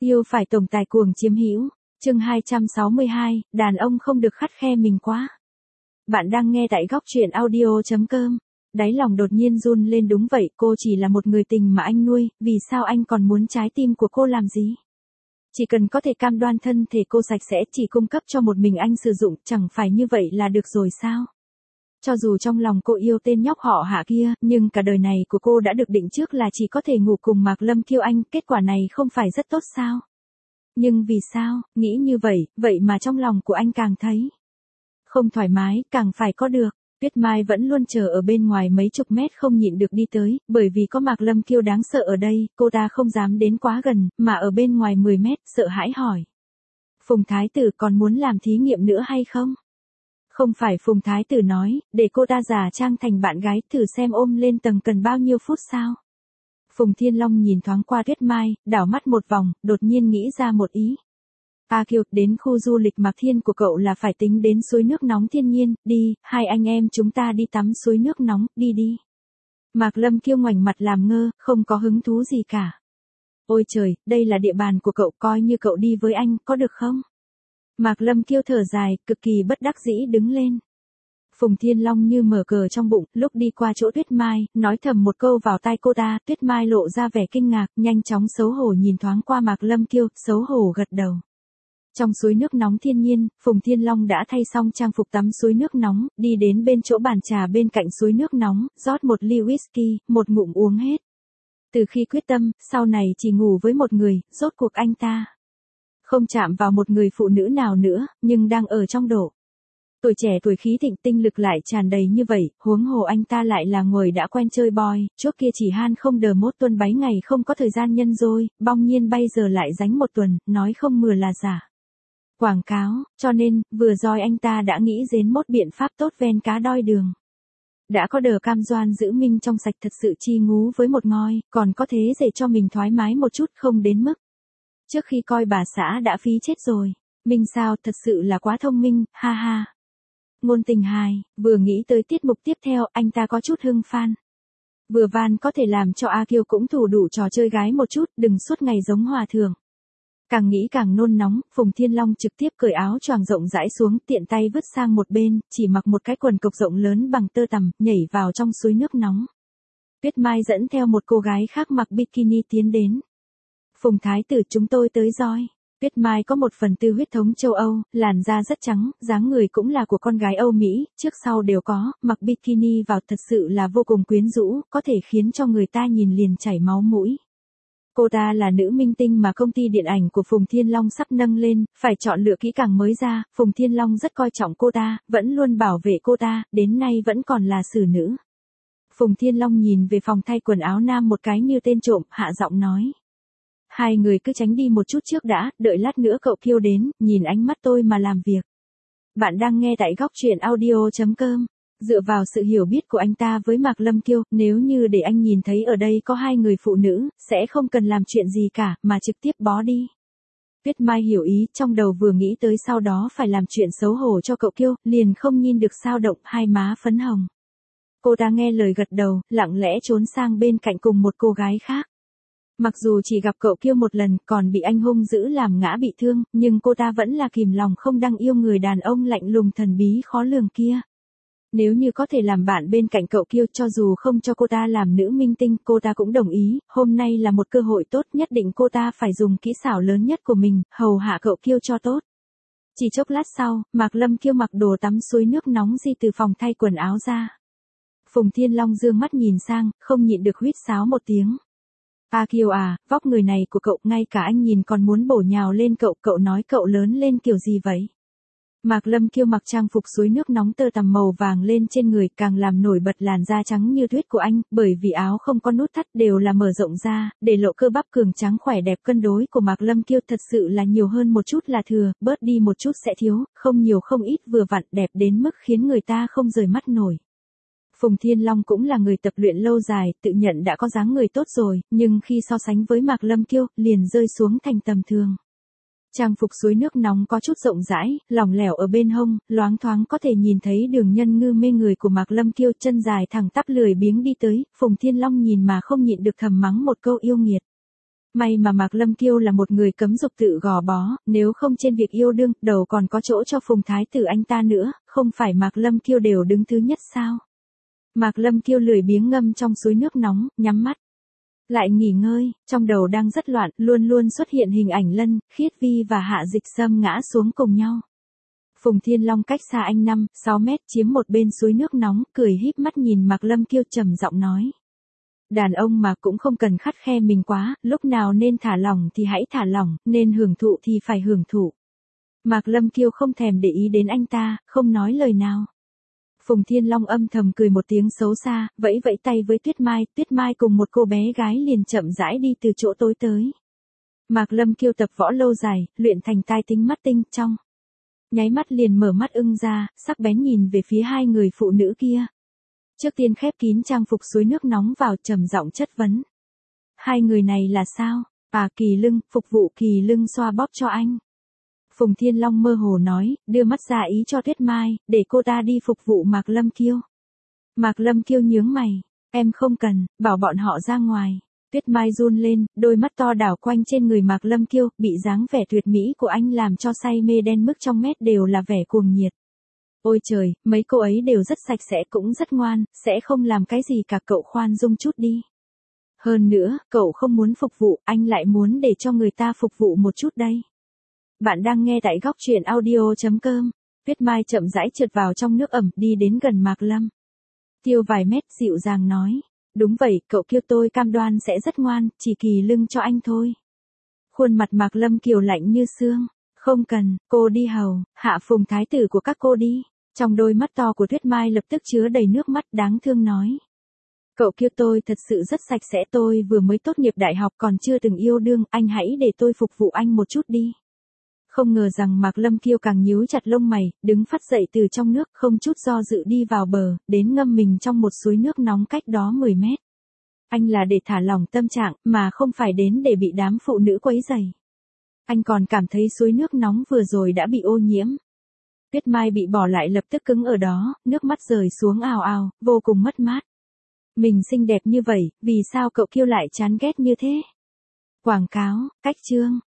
Yêu phải tổng tài cuồng chiếm hữu. Chương 262, đàn ông không được khắt khe mình quá. Bạn đang nghe tại góc truyện audio.com. Đáy lòng đột nhiên run lên, đúng vậy, cô chỉ là một người tình mà anh nuôi, vì sao anh còn muốn trái tim của cô làm gì? Chỉ cần có thể cam đoan thân thể cô sạch sẽ, chỉ cung cấp cho một mình anh sử dụng, chẳng phải như vậy là được rồi sao? Cho dù trong lòng cô yêu tên nhóc họ Hạ kia, nhưng cả đời này của cô đã được định trước là chỉ có thể ngủ cùng Mạc Lâm Kiêu Anh, kết quả này không phải rất tốt sao? Nhưng vì sao, nghĩ như vậy, vậy mà trong lòng của anh càng thấy không thoải mái, càng phải có được. Tuyết Mai vẫn luôn chờ ở bên ngoài mấy chục mét không nhịn được đi tới, bởi vì có Mạc Lâm Kiêu đáng sợ ở đây, cô ta không dám đến quá gần, mà ở bên ngoài 10 mét, sợ hãi hỏi. Phùng Thái Tử còn muốn làm thí nghiệm nữa hay không? Không phải Phùng Thái Tử nói, để cô ta giả trang thành bạn gái, thử xem ôm lên tầng cần bao nhiêu phút sao? Phùng Thiên Long nhìn thoáng qua Tuyết Mai, đảo mắt một vòng, đột nhiên nghĩ ra một ý. A Kiều, đến khu du lịch Mạc Thiên của cậu là phải tính đến suối nước nóng thiên nhiên, đi, hai anh em chúng ta đi tắm suối nước nóng, đi đi. Mạc Lâm Kiêu ngoảnh mặt làm ngơ, không có hứng thú gì cả. Ôi trời, đây là địa bàn của cậu, coi như cậu đi với anh, có được không? Mạc Lâm Kiêu thở dài, cực kỳ bất đắc dĩ đứng lên. Phùng Thiên Long như mở cờ trong bụng, lúc đi qua chỗ Tuyết Mai, nói thầm một câu vào tai cô ta, Tuyết Mai lộ ra vẻ kinh ngạc, nhanh chóng xấu hổ nhìn thoáng qua Mạc Lâm Kiêu, xấu hổ gật đầu. Trong suối nước nóng thiên nhiên, Phùng Thiên Long đã thay xong trang phục tắm suối nước nóng, đi đến bên chỗ bàn trà bên cạnh suối nước nóng, rót một ly whisky, một ngụm uống hết. Từ khi quyết tâm, sau này chỉ ngủ với một người, rốt cuộc anh ta không chạm vào một người phụ nữ nào nữa, nhưng đang ở trong độ tuổi trẻ tuổi khí thịnh, tinh lực lại tràn đầy như vậy, huống hồ anh ta lại là người đã quen chơi boy, trước kia chỉ han không đờ mốt tuần báy ngày không có thời gian nhân dôi, bong nhiên bây giờ lại dánh một tuần, nói không mừa là giả. Quảng cáo, cho nên, vừa rồi anh ta đã nghĩ đến một biện pháp tốt ven cá đoi đường. Đã có đờ cam doan giữ minh trong sạch thật sự chi ngú với một ngôi, còn có thế để cho mình thoải mái một chút không đến mức. Trước khi coi bà xã đã phí chết rồi, minh sao thật sự là quá thông minh, ha ha. Ngôn tình hài, vừa nghĩ tới tiết mục tiếp theo, anh ta có chút hưng phan. Vừa van có thể làm cho A Kiều cũng thủ đủ trò chơi gái một chút, đừng suốt ngày giống hòa thượng. Càng nghĩ càng nôn nóng, Phùng Thiên Long trực tiếp cởi áo choàng rộng rãi xuống, tiện tay vứt sang một bên, chỉ mặc một cái quần cộc rộng lớn bằng tơ tằm, nhảy vào trong suối nước nóng. Tuyết Mai dẫn theo một cô gái khác mặc bikini tiến đến. Phùng Thái Tử, chúng tôi tới rồi. Tuyết Mai có một phần tư huyết thống châu Âu, làn da rất trắng, dáng người cũng là của con gái Âu Mỹ, trước sau đều có, mặc bikini vào thật sự là vô cùng quyến rũ, có thể khiến cho người ta nhìn liền chảy máu mũi. Cô ta là nữ minh tinh mà công ty điện ảnh của Phùng Thiên Long sắp nâng lên, phải chọn lựa kỹ càng mới ra, Phùng Thiên Long rất coi trọng cô ta, vẫn luôn bảo vệ cô ta, đến nay vẫn còn là xử nữ. Phùng Thiên Long nhìn về phòng thay quần áo nam một cái như tên trộm, hạ giọng nói. Hai người cứ tránh đi một chút trước đã, đợi lát nữa cậu Kiêu đến, nhìn ánh mắt tôi mà làm việc. Bạn đang nghe tại góc truyện audio.com. Dựa vào sự hiểu biết của anh ta với Mạc Lâm Kiêu, nếu như để anh nhìn thấy ở đây có hai người phụ nữ, sẽ không cần làm chuyện gì cả, mà trực tiếp bó đi. Tuyết Mai hiểu ý, trong đầu vừa nghĩ tới sau đó phải làm chuyện xấu hổ cho cậu Kiêu, liền không nhìn được sao động, hai má phấn hồng. Cô ta nghe lời gật đầu, lặng lẽ trốn sang bên cạnh cùng một cô gái khác. Mặc dù chỉ gặp cậu Kiêu một lần, còn bị anh hung dữ làm ngã bị thương, nhưng cô ta vẫn là kìm lòng không đặng yêu người đàn ông lạnh lùng thần bí khó lường kia. Nếu như có thể làm bạn bên cạnh cậu Kiêu, cho dù không cho cô ta làm nữ minh tinh, cô ta cũng đồng ý, hôm nay là một cơ hội tốt, nhất định cô ta phải dùng kỹ xảo lớn nhất của mình, hầu hạ cậu Kiêu cho tốt. Chỉ chốc lát sau, Mạc Lâm Kiêu mặc đồ tắm suối nước nóng di từ phòng thay quần áo ra. Phùng Thiên Long dương mắt nhìn sang, không nhịn được huýt sáo một tiếng. A Kiều à, vóc người này của cậu, ngay cả anh nhìn còn muốn bổ nhào lên cậu, cậu nói cậu lớn lên kiểu gì vậy? Mạc Lâm Kiêu mặc trang phục suối nước nóng tơ tằm màu vàng lên trên người, càng làm nổi bật làn da trắng như tuyết của anh, bởi vì áo không có nút thắt đều là mở rộng ra, để lộ cơ bắp cường tráng khỏe đẹp cân đối của Mạc Lâm Kiêu thật sự là nhiều hơn một chút là thừa, bớt đi một chút sẽ thiếu, không nhiều không ít vừa vặn, đẹp đến mức khiến người ta không rời mắt nổi. Phùng Thiên Long cũng là người tập luyện lâu dài, tự nhận đã có dáng người tốt rồi, nhưng khi so sánh với Mạc Lâm Kiêu, liền rơi xuống thành tầm thường. Trang phục suối nước nóng có chút rộng rãi, lỏng lẻo ở bên hông, loáng thoáng có thể nhìn thấy đường nhân ngư mê người của Mạc Lâm Kiêu, chân dài thẳng tắp lười biếng đi tới, Phùng Thiên Long nhìn mà không nhịn được thầm mắng một câu yêu nghiệt. May mà Mạc Lâm Kiêu là một người cấm dục tự gò bó, nếu không trên việc yêu đương, đầu còn có chỗ cho Phùng Thái Tử anh ta nữa, không phải Mạc Lâm Kiêu đều đứng thứ nhất sao? Mạc Lâm Kiêu lười biếng ngâm trong suối nước nóng, nhắm mắt. Lại nghỉ ngơi, trong đầu đang rất loạn, luôn luôn xuất hiện hình ảnh Lân, Khiết Vi và Hạ Dịch Sâm ngã xuống cùng nhau. Phùng Thiên Long cách xa anh 5-6 mét chiếm một bên suối nước nóng, cười híp mắt nhìn Mạc Lâm Kiêu trầm giọng nói. Đàn ông mà cũng không cần khắt khe mình quá, lúc nào nên thả lỏng thì hãy thả lỏng, nên hưởng thụ thì phải hưởng thụ. Mạc Lâm Kiêu không thèm để ý đến anh ta, không nói lời nào. Phùng Thiên Long âm thầm cười một tiếng xấu xa, vẫy vẫy tay với Tuyết Mai cùng một cô bé gái liền chậm rãi đi từ chỗ tối tới. Mạc Lâm Kiêu tập võ lâu dài, luyện thành tai tính mắt tinh trong. Nháy mắt liền mở mắt ưng ra, sắc bén nhìn về phía hai người phụ nữ kia. Trước tiên khép kín trang phục suối nước nóng vào trầm giọng chất vấn. Hai người này là sao? Kỳ Lưng, phục vụ Kỳ Lưng xoa bóp cho anh. Phùng Thiên Long mơ hồ nói, đưa mắt ra ý cho Tuyết Mai, để cô ta đi phục vụ Mạc Lâm Kiêu. Mạc Lâm Kiêu nhướng mày, em không cần, bảo bọn họ ra ngoài. Tuyết Mai run lên, đôi mắt to đảo quanh trên người Mạc Lâm Kiêu, bị dáng vẻ tuyệt mỹ của anh làm cho say mê đen mức trong mét đều là vẻ cuồng nhiệt. Ôi trời, mấy cô ấy đều rất sạch sẽ cũng rất ngoan, sẽ không làm cái gì cả, cậu khoan dung chút đi. Hơn nữa, cậu không muốn phục vụ, anh lại muốn để cho người ta phục vụ một chút đây. Bạn đang nghe tại góc truyện audio.com. Tuyết Mai chậm rãi trượt vào trong nước ẩm, đi đến gần Mạc Lâm Kiêu vài mét, dịu dàng nói. Đúng vậy, cậu Kiêu tôi cam đoan sẽ rất ngoan, chỉ Kỳ Lưng cho anh thôi. Khuôn mặt Mạc Lâm Kiều lạnh như xương. Không cần, cô đi hầu, hạ Phùng Thái Tử của các cô đi. Trong đôi mắt to của Tuyết Mai lập tức chứa đầy nước mắt đáng thương nói. Cậu Kiêu tôi thật sự rất sạch sẽ, tôi vừa mới tốt nghiệp đại học còn chưa từng yêu đương, anh hãy để tôi phục vụ anh một chút đi. Không ngờ rằng Mạc Lâm Kiêu càng nhíu chặt lông mày, đứng phắt dậy từ trong nước, không chút do dự đi vào bờ, đến ngâm mình trong một suối nước nóng cách đó 10 mét. Anh là để thả lỏng tâm trạng, mà không phải đến để bị đám phụ nữ quấy rầy. Anh còn cảm thấy suối nước nóng vừa rồi đã bị ô nhiễm. Tuyết Mai bị bỏ lại lập tức cứng ở đó, nước mắt rơi xuống ào ào, vô cùng mất mát. Mình xinh đẹp như vậy, vì sao cậu Kiêu lại chán ghét như thế? Quảng cáo, cách chương.